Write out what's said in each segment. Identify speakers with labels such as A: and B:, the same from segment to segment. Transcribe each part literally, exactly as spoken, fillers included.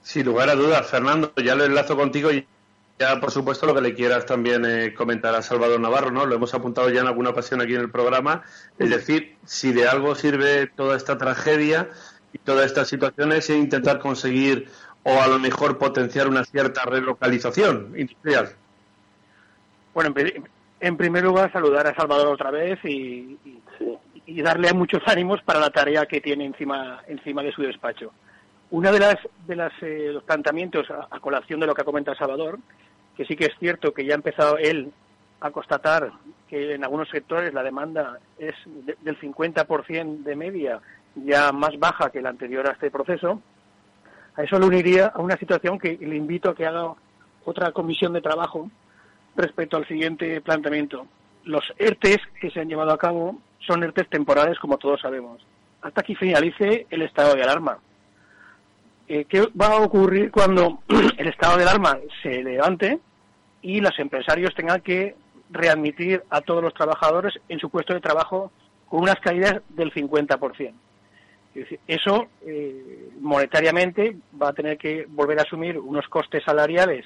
A: Sin lugar a dudas, Fernando, ya lo enlazo contigo y ya, por supuesto, lo que le quieras también eh, comentar a Salvador Navarro, ¿no? Lo hemos apuntado ya en alguna ocasión aquí en el programa. Es decir, si de algo sirve toda esta tragedia y todas estas situaciones es intentar conseguir o a lo mejor potenciar una cierta relocalización industrial.
B: Bueno, en, en primer lugar, saludar a Salvador otra vez y, y, sí. y darle muchos ánimos para la tarea que tiene encima, encima de su despacho. Una de las de las eh, los planteamientos a, a colación de lo que ha comentado Salvador, que sí que es cierto que ya ha empezado él a constatar que en algunos sectores la demanda es de, del cincuenta por ciento de media, ya más baja que la anterior a este proceso. A eso lo uniría a una situación que le invito a que haga otra comisión de trabajo respecto al siguiente planteamiento. Los ERTES que se han llevado a cabo son ERTES temporales, como todos sabemos, hasta que finalice el estado de alarma. Eh, ¿Qué va a ocurrir cuando el estado de alarma se levante y los empresarios tengan que readmitir a todos los trabajadores en su puesto de trabajo con unas caídas del cincuenta por ciento? Es decir, eso eh, monetariamente va a tener que volver a asumir unos costes salariales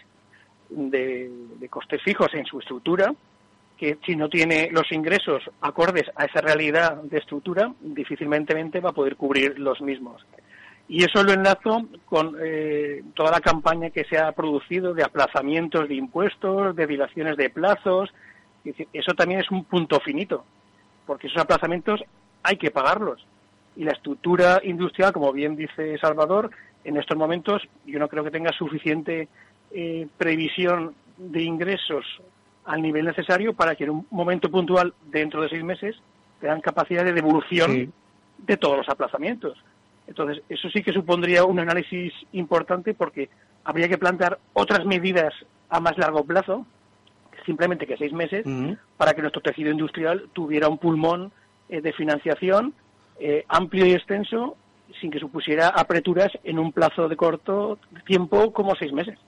B: de, de costes fijos en su estructura, que si no tiene los ingresos acordes a esa realidad de estructura, difícilmente va a poder cubrir los mismos. Y eso lo enlazo con eh, toda la campaña que se ha producido de aplazamientos de impuestos, de dilaciones de plazos. Es decir, eso también es un punto finito, porque esos aplazamientos hay que pagarlos. Y la estructura industrial, como bien dice Salvador, en estos momentos yo no creo que tenga suficiente eh, previsión de ingresos al nivel necesario para que en un momento puntual, dentro de seis meses, tengan capacidad de devolución sí. de todos los aplazamientos. Entonces, eso sí que supondría un análisis importante porque habría que plantear otras medidas a más largo plazo, simplemente que seis meses, uh-huh. para que nuestro tejido industrial tuviera un pulmón eh, de financiación eh, amplio y extenso, sin que supusiera apreturas en un plazo de corto tiempo como seis meses.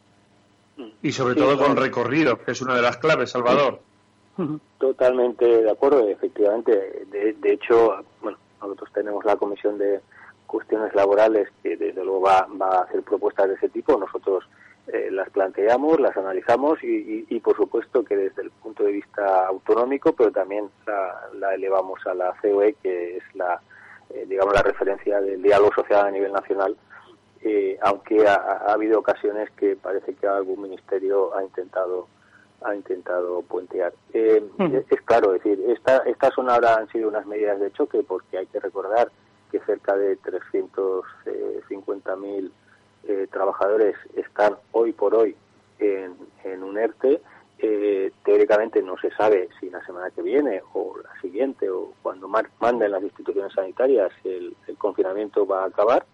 A: Y sobre sí, todo con recorrido, que es una de las claves, Salvador.
C: Uh-huh. Totalmente de acuerdo, efectivamente. De, de hecho, bueno, nosotros tenemos la comisión de cuestiones laborales que desde luego va, va a hacer propuestas de ese tipo. Nosotros eh, las planteamos, las analizamos y, y, y por supuesto que desde el punto de vista autonómico, pero también la, la elevamos a la C O E, que es la eh, digamos la referencia del diálogo social a nivel nacional, eh, aunque ha, ha habido ocasiones que parece que algún ministerio ha intentado ha intentado puentear. Eh, uh-huh. es, es claro, es decir, esta, estas son ahora han sido unas medidas de choque porque hay que recordar que cerca de trescientos cincuenta mil eh, trabajadores están hoy por hoy en, en un ERTE. Eh, teóricamente no se sabe si la semana que viene o la siguiente o cuando manden las instituciones sanitarias el, el confinamiento va a acabar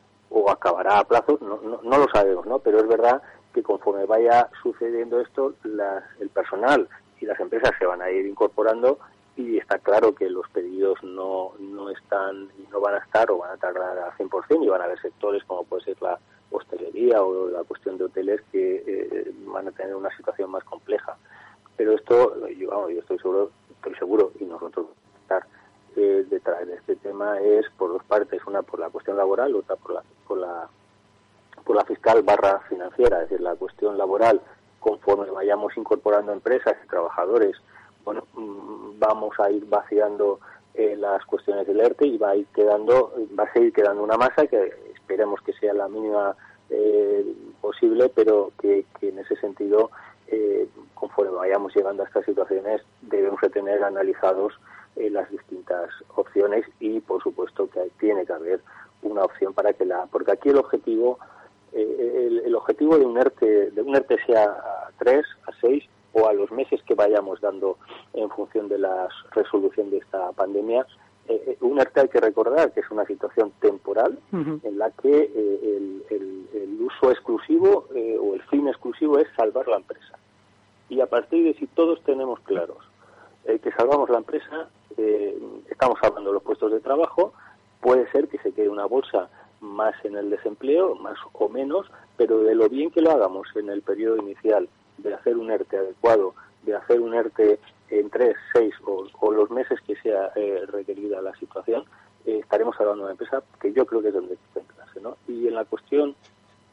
C: o acabará a plazos, no, no, no lo sabemos, ¿no? Pero es verdad que conforme vaya sucediendo esto, las, el personal y las empresas se van a ir incorporando. Y está claro que los pedidos no no están y no van a estar o van a tardar al cien por ciento y van a haber sectores como puede ser la hostelería o la cuestión de hoteles que eh, van a tener una situación más compleja. Pero esto, yo, vamos, yo estoy seguro, estoy seguro y nosotros estar eh, detrás de este tema es por dos partes, una por la cuestión laboral, otra por la por la por la fiscal barra financiera, es decir, la cuestión laboral conforme vayamos incorporando empresas y trabajadores. Bueno, vamos a ir vaciando eh, las cuestiones del ERTE y va a ir quedando, va a seguir quedando una masa que esperemos que sea la mínima eh, posible, pero que, que en ese sentido, eh, conforme vayamos llegando a estas situaciones, debemos de tener analizados eh, las distintas opciones y, por supuesto, que tiene que haber una opción para que la, porque aquí el objetivo, eh, el, el objetivo de un ERTE, de un ERTE sea a tres, a seis o a los meses que vayamos dando en función de la resolución de esta pandemia. Eh, un ERTE hay que recordar que es una situación temporal uh-huh. en la que eh, el, el, el uso exclusivo eh, o el fin exclusivo es salvar la empresa. Y a partir de si todos tenemos claros eh, que salvamos la empresa, eh, estamos hablando de los puestos de trabajo, puede ser que se quede una bolsa más en el desempleo, más o menos, pero de lo bien que lo hagamos en el periodo inicial, de hacer un ERTE adecuado, de hacer un ERTE en tres, seis o, o los meses que sea eh, requerida la situación, eh, estaremos hablando de una empresa que yo creo que es donde hay que centrarse, ¿no? Y en la cuestión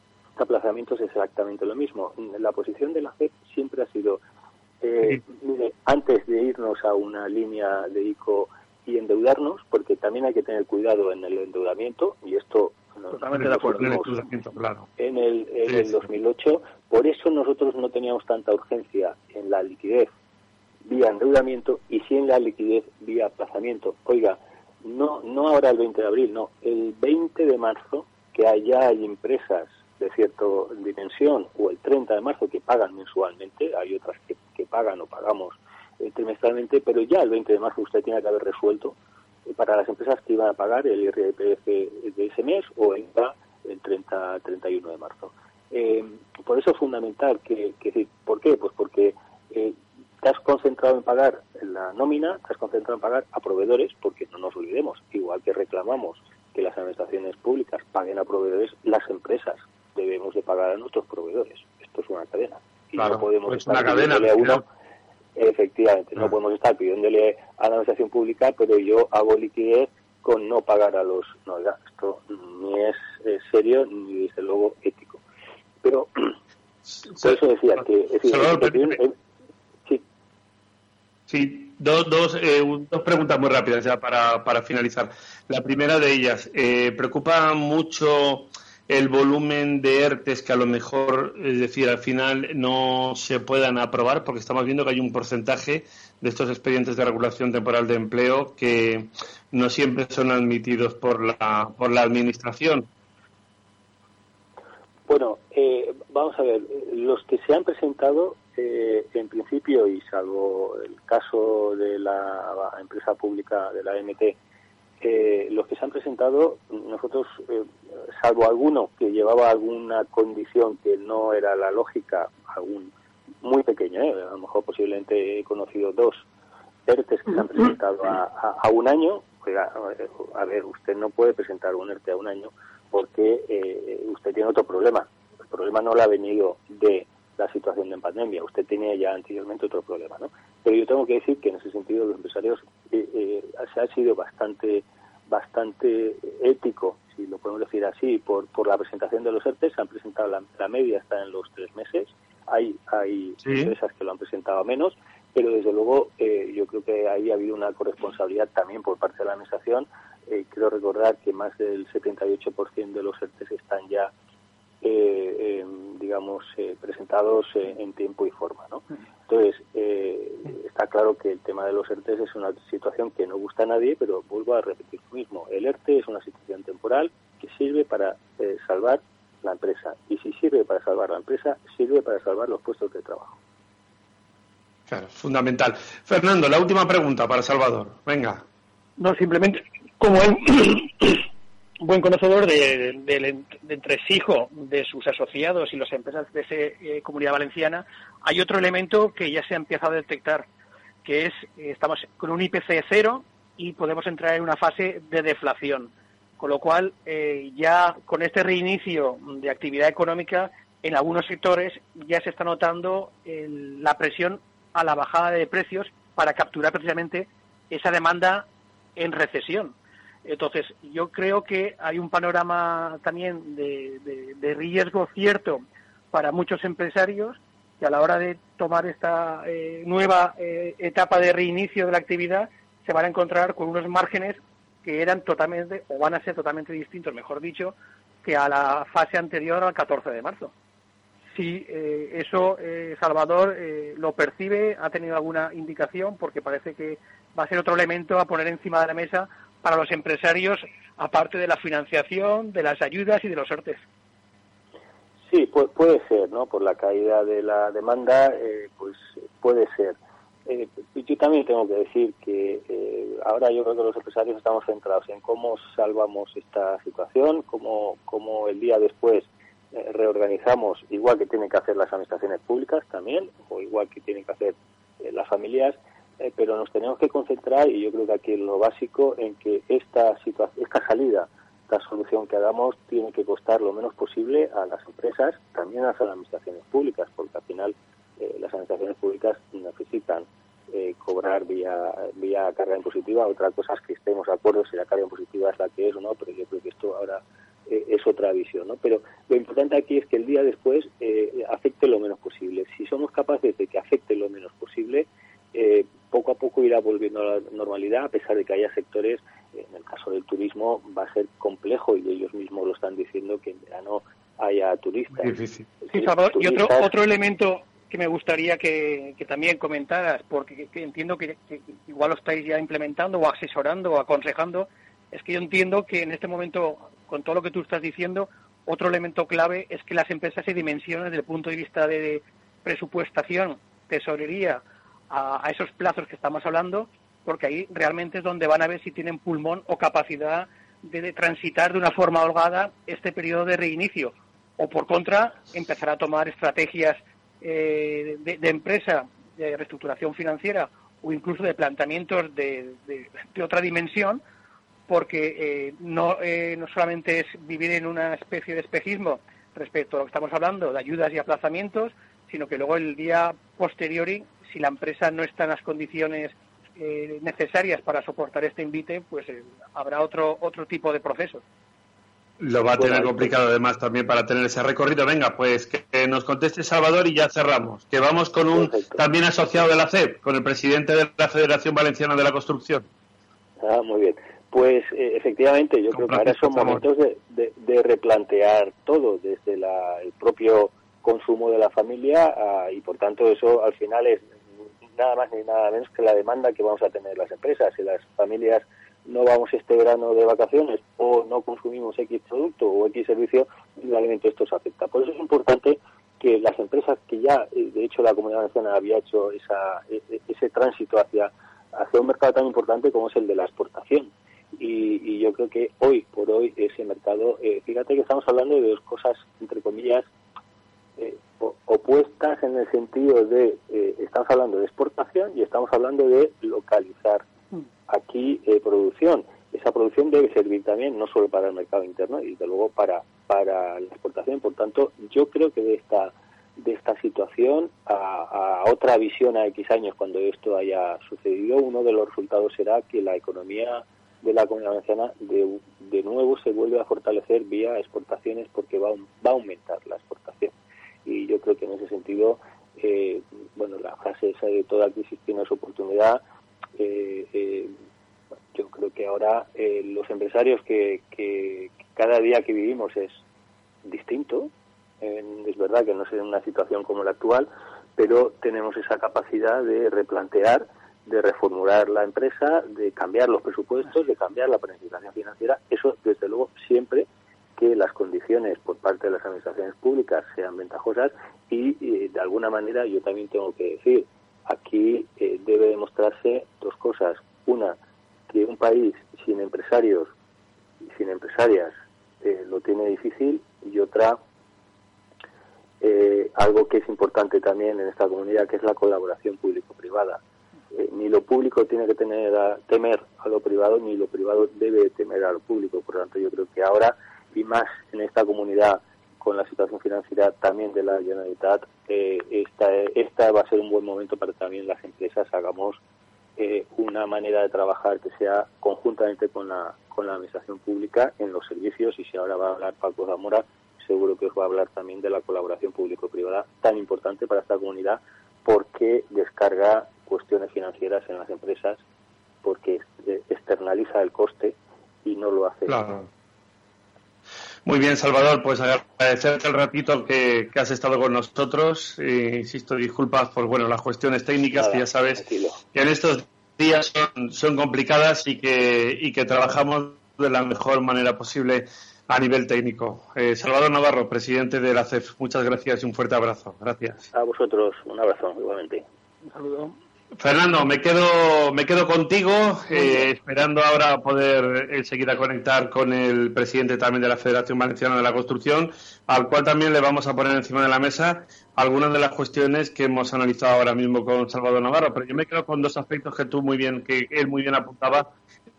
C: aplazamientos es exactamente lo mismo. La posición de la F E P siempre ha sido, eh, mire, antes de irnos a una línea de ICO y endeudarnos, porque también hay que tener cuidado en el endeudamiento, y esto
A: totalmente de acuerdo, en el endeudamiento, claro.
C: En el, en
A: sí,
C: el
A: sí.
C: dos mil ocho, por eso nosotros no teníamos tanta urgencia en la liquidez vía endeudamiento y sí en la liquidez vía aplazamiento. Oiga, no no ahora el veinte de abril, no, el veinte de marzo, que allá hay empresas de cierta dimensión, o el treinta de marzo que pagan mensualmente, hay otras que, que pagan o pagamos eh, trimestralmente, pero ya el veinte de marzo usted tiene que haber resuelto eh, para las empresas que iban a pagar el I R P F de ese mes o el I V A el treinta, treinta y uno de marzo. Eh, por eso es fundamental que, que, ¿por qué? Pues porque eh, te has concentrado en pagar la nómina, te has concentrado en pagar a proveedores, porque no nos olvidemos, igual que reclamamos que las administraciones públicas paguen a proveedores, las empresas debemos de pagar a nuestros proveedores. Esto es una cadena. Y
A: claro,
C: no podemos
A: pues
C: estar
A: una cadena,
C: pidiéndole a uno, efectivamente,
A: ah.
C: no podemos estar pidiéndole a la administración pública, pero yo hago liquidez con no pagar a los... No, ya, esto ni es eh, serio ni desde luego ético. Pero por eso decía que... Es decir,
A: Salvador,
C: que tiene, eh, sí.
A: Sí, dos, dos, eh, dos preguntas muy rápidas ya para, para finalizar. La primera de ellas, eh, ¿preocupa mucho el volumen de ERTES que a lo mejor, es decir, al final no se puedan aprobar? Porque estamos viendo que hay un porcentaje de estos expedientes de regulación temporal de empleo que no siempre son admitidos por la, por la Administración.
C: Bueno, eh, vamos a ver, los que se han presentado, eh, en principio, y salvo el caso de la empresa pública de la A M T, eh, los que se han presentado, nosotros, eh, salvo alguno que llevaba alguna condición que no era la lógica, algún muy pequeño, eh, a lo mejor posiblemente he conocido dos ERTES que se han presentado a, a, a un año. Oiga, a ver, usted no puede presentar un ERTE a un año porque eh, usted tiene otro problema. El problema no le ha venido de la situación de pandemia, usted tenía ya anteriormente otro problema, ¿no? Pero yo tengo que decir que en ese sentido los empresarios eh, eh, se ha sido bastante bastante ético, si lo podemos decir así, por por la presentación de los ERTES. Se han presentado, la, la media está en los tres meses, hay hay ¿Sí? empresas que lo han presentado menos, pero desde luego eh, yo creo que ahí ha habido una corresponsabilidad también por parte de la Administración. Eh, quiero recordar que más del setenta y ocho por ciento de los ERTES están ya, eh, eh, digamos, eh, presentados eh, en tiempo y forma, ¿no? Entonces, eh, está claro que el tema de los ERTES es una situación que no gusta a nadie, pero vuelvo a repetir lo mismo. El ERTE es una situación temporal que sirve para eh, salvar la empresa. Y si sirve para salvar la empresa, sirve para salvar los puestos de trabajo.
A: Claro, fundamental. Fernando, la última pregunta para Salvador. Venga.
B: No, simplemente, como él, buen conocedor del de, de, de entresijo de sus asociados y las empresas de esa eh, Comunidad Valenciana, hay otro elemento que ya se ha empezado a detectar, que es, eh, estamos con un I P C cero y podemos entrar en una fase de deflación. Con lo cual, eh, ya con este reinicio de actividad económica, en algunos sectores ya se está notando el, la presión a la bajada de precios para capturar precisamente esa demanda en recesión. Entonces, yo creo que hay un panorama también de, de, de riesgo cierto para muchos empresarios que a la hora de tomar esta eh, nueva eh, etapa de reinicio de la actividad se van a encontrar con unos márgenes que eran totalmente, o van a ser totalmente distintos, mejor dicho, que a la fase anterior al catorce de marzo. Si eh, eso eh, Salvador eh, lo percibe, ha tenido alguna indicación, porque parece que va a ser otro elemento a poner encima de la mesa para los empresarios, aparte de la financiación, de las ayudas y de los ERTES.
C: Sí, puede, puede ser, ¿no? Por la caída de la demanda, eh, pues puede ser. Eh, yo también tengo que decir que eh, ahora yo creo que los empresarios estamos centrados en cómo salvamos esta situación, cómo, cómo el día después eh, reorganizamos, igual que tienen que hacer las administraciones públicas también, o igual que tienen que hacer eh, las familias, eh, pero nos tenemos que concentrar, y yo creo que aquí lo básico, en que esta situación, esta salida, esta solución que hagamos tiene que costar lo menos posible a las empresas, también a las administraciones públicas, porque al final eh, las administraciones públicas necesitan eh, cobrar vía vía carga impositiva. Otra cosa es que estemos de acuerdo si la carga impositiva es la que es o no, pero yo creo que esto ahora eh, es otra visión, ¿no? Pero lo importante aquí es que el día después eh, afecte lo menos posible. Si somos capaces de que afecte lo menos posible, eh, poco a poco irá volviendo a la normalidad, a pesar de que haya sectores, en el caso del turismo va a ser complejo, y ellos mismos lo están diciendo, que en verano haya turistas.
A: Difícil.
B: Sí, Salvador, y otro, otro elemento que me gustaría que, que también comentaras, porque que, que entiendo que, que igual lo estáis ya implementando o asesorando o aconsejando, es que yo entiendo que en este momento, con todo lo que tú estás diciendo, otro elemento clave es que las empresas se dimensionen desde el punto de vista de presupuestación, tesorería, a, a esos plazos que estamos hablando, porque ahí realmente es donde van a ver si tienen pulmón o capacidad de, de transitar de una forma holgada este periodo de reinicio, o por contra, empezar a tomar estrategias eh, de, de empresa, de reestructuración financiera, o incluso de planteamientos de, de, de otra dimensión, porque eh, no, eh, no solamente es vivir en una especie de espejismo respecto a lo que estamos hablando, de ayudas y aplazamientos, sino que luego el día posteriori, si la empresa no está en las condiciones eh, necesarias para soportar este envite, pues eh, habrá otro otro tipo de procesos.
A: Lo va a tener complicado además también para tener ese recorrido. Venga, pues que nos conteste Salvador y ya cerramos. Que vamos con un Perfecto. También asociado de la C E P, con el presidente de la Federación Valenciana de la Construcción.
C: Ah, muy bien. Pues eh, efectivamente, yo creo que ahora son momentos de, de, de replantear todo, desde la, el propio consumo de la familia a, y por tanto eso al final es nada más ni nada menos que la demanda que vamos a tener las empresas. Si las familias no vamos este verano de vacaciones o no consumimos X producto o X servicio, realmente esto se afecta. Por eso es importante que las empresas que ya, de hecho la Comunidad Valenciana había hecho esa, ese tránsito hacia, hacia un mercado tan importante como es el de la exportación. Y, y yo creo que hoy por hoy ese mercado, eh, fíjate que estamos hablando de dos cosas, entre comillas, eh, opuestas en el sentido de, eh, estamos hablando de exportación y estamos hablando de localizar aquí eh, producción. Esa producción debe servir también no solo para el mercado interno y desde luego para para la exportación. Por tanto, yo creo que de esta de esta situación a, a otra visión a X años, cuando esto haya sucedido, uno de los resultados será que la economía de la Comunidad Valenciana de, de nuevo se vuelve a fortalecer vía exportaciones, porque va, va a aumentar la exportación. Y yo creo que en ese sentido, eh, bueno, la frase esa de toda crisis tiene su oportunidad. Eh, eh, yo creo que ahora eh, los empresarios que, que, que cada día que vivimos es distinto, eh, es verdad que no es en una situación como la actual, pero tenemos esa capacidad de replantear, de reformular la empresa, de cambiar los presupuestos, de cambiar la planificación financiera. Eso desde luego siempre que las condiciones por parte de las administraciones públicas sean ventajosas y, y de alguna manera yo también tengo que decir, aquí eh, debe demostrarse dos cosas. Una, que un país sin empresarios y sin empresarias eh, lo tiene difícil, y otra, eh, algo que es importante también en esta comunidad, que es la colaboración público-privada. Eh, ni lo público tiene que tener a, temer a lo privado, ni lo privado debe temer a lo público. Por lo tanto, yo creo que ahora, y más en esta comunidad, con la situación financiera también de la Generalitat, eh, esta, esta va a ser un buen momento para que también las empresas hagamos eh, una manera de trabajar que sea conjuntamente con la con la administración pública en los servicios. Y si ahora va a hablar Paco Zamora, seguro que os va a hablar también de la colaboración público-privada, tan importante para esta comunidad, porque descarga cuestiones financieras en las empresas, porque externaliza el coste y no lo hace.
A: Claro. Muy bien, Salvador, pues agradecerte el ratito que, que has estado con nosotros. Eh, insisto, disculpas por bueno las cuestiones técnicas. Nada, que ya sabes tranquilo. Que en estos días son, son complicadas y que, y que trabajamos de la mejor manera posible a nivel técnico. Eh, Salvador Navarro, presidente de la C E F, muchas gracias y un fuerte abrazo. Gracias.
C: A vosotros, un abrazo igualmente.
B: Un saludo.
A: Fernando, me quedo me quedo contigo, eh, esperando ahora poder eh, seguir a conectar con el presidente también de la Federación Valenciana de la Construcción, al cual también le vamos a poner encima de la mesa algunas de las cuestiones que hemos analizado ahora mismo con Salvador Navarro. Pero yo me quedo con dos aspectos que tú muy bien, que él muy bien apuntaba,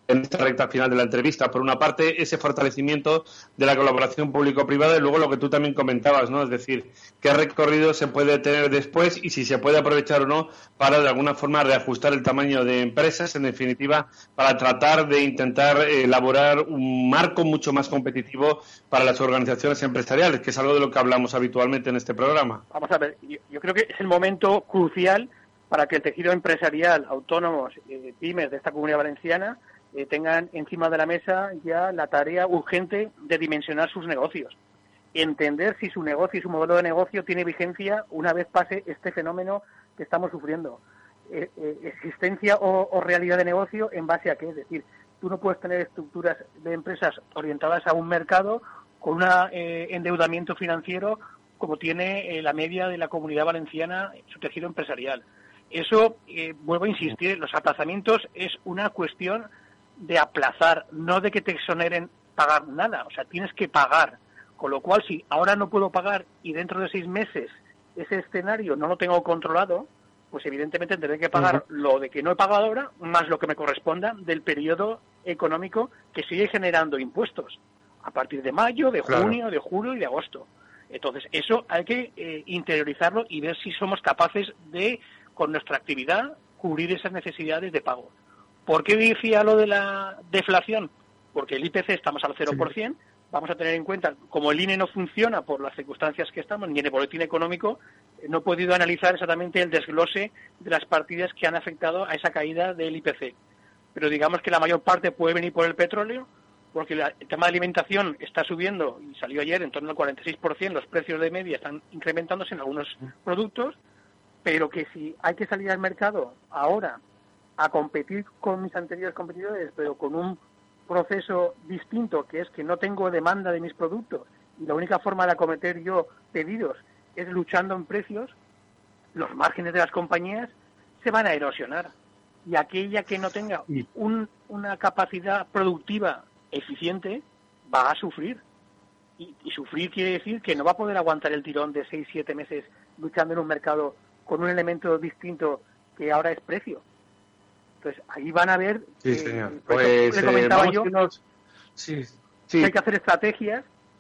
A: en esta recta final de la entrevista. Por una parte, ese fortalecimiento de la colaboración público-privada y luego lo que tú también comentabas, ¿no? Es decir, qué recorrido se puede tener después y si se puede aprovechar o no para, de alguna forma, reajustar el tamaño de empresas, en definitiva, para tratar de intentar elaborar un marco mucho más competitivo para las organizaciones empresariales, que es algo de lo que hablamos habitualmente en este programa.
B: Vamos a ver, yo, yo creo que es el momento crucial para que el tejido empresarial, autónomos, eh, pymes de esta Comunidad Valenciana eh, tengan encima de la mesa ya la tarea urgente de dimensionar sus negocios. Entender si su negocio y su modelo de negocio tiene vigencia una vez pase este fenómeno que estamos sufriendo. Eh, eh, existencia o, o realidad de negocio en base a qué. Es decir, tú no puedes tener estructuras de empresas orientadas a un mercado con un eh, endeudamiento financiero como tiene eh, la media de la Comunidad Valenciana, su tejido empresarial. Eso, eh, vuelvo a insistir, los aplazamientos es una cuestión de aplazar, no de que te exoneren pagar nada. O sea, tienes que pagar. Con lo cual, si ahora no puedo pagar y dentro de seis meses ese escenario no lo tengo controlado, pues evidentemente tendré que pagar uh-huh. lo de que no he pagado ahora, más lo que me corresponda del periodo económico que sigue generando impuestos, a partir de mayo, de junio, claro. de julio y de agosto. Entonces, eso hay que eh, interiorizarlo y ver si somos capaces de, con nuestra actividad, cubrir esas necesidades de pago. ¿Por qué decía lo de la deflación? Porque el I P C estamos al cero por ciento, sí. Vamos a tener en cuenta, como el I N E no funciona por las circunstancias que estamos, ni en el boletín económico, no he podido analizar exactamente el desglose de las partidas que han afectado a esa caída del I P C. Pero digamos que la mayor parte puede venir por el petróleo, porque la, el tema de alimentación está subiendo, y salió ayer en torno al cuarenta y seis por ciento, los precios de media están incrementándose en algunos productos, pero que si hay que salir al mercado ahora a competir con mis anteriores competidores, pero con un proceso distinto, que es que no tengo demanda de mis productos y la única forma de acometer yo pedidos es luchando en precios, los márgenes de las compañías se van a erosionar. Y aquella que no tenga un, una capacidad productiva eficiente va a sufrir. Y, y sufrir quiere decir que no va a poder aguantar el tirón de seis, siete meses luchando en un mercado con un elemento distinto que ahora es precio. Entonces, ahí van a ver,
A: sí,
B: eh,
A: señor.
B: Pues, le comentaba eh, yo,
A: nos... sí, sí.
B: que hay que hacer estrategias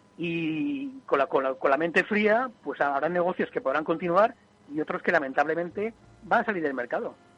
B: y con la, con, la, con la mente fría, pues habrá negocios que podrán continuar y otros que lamentablemente van a salir del mercado.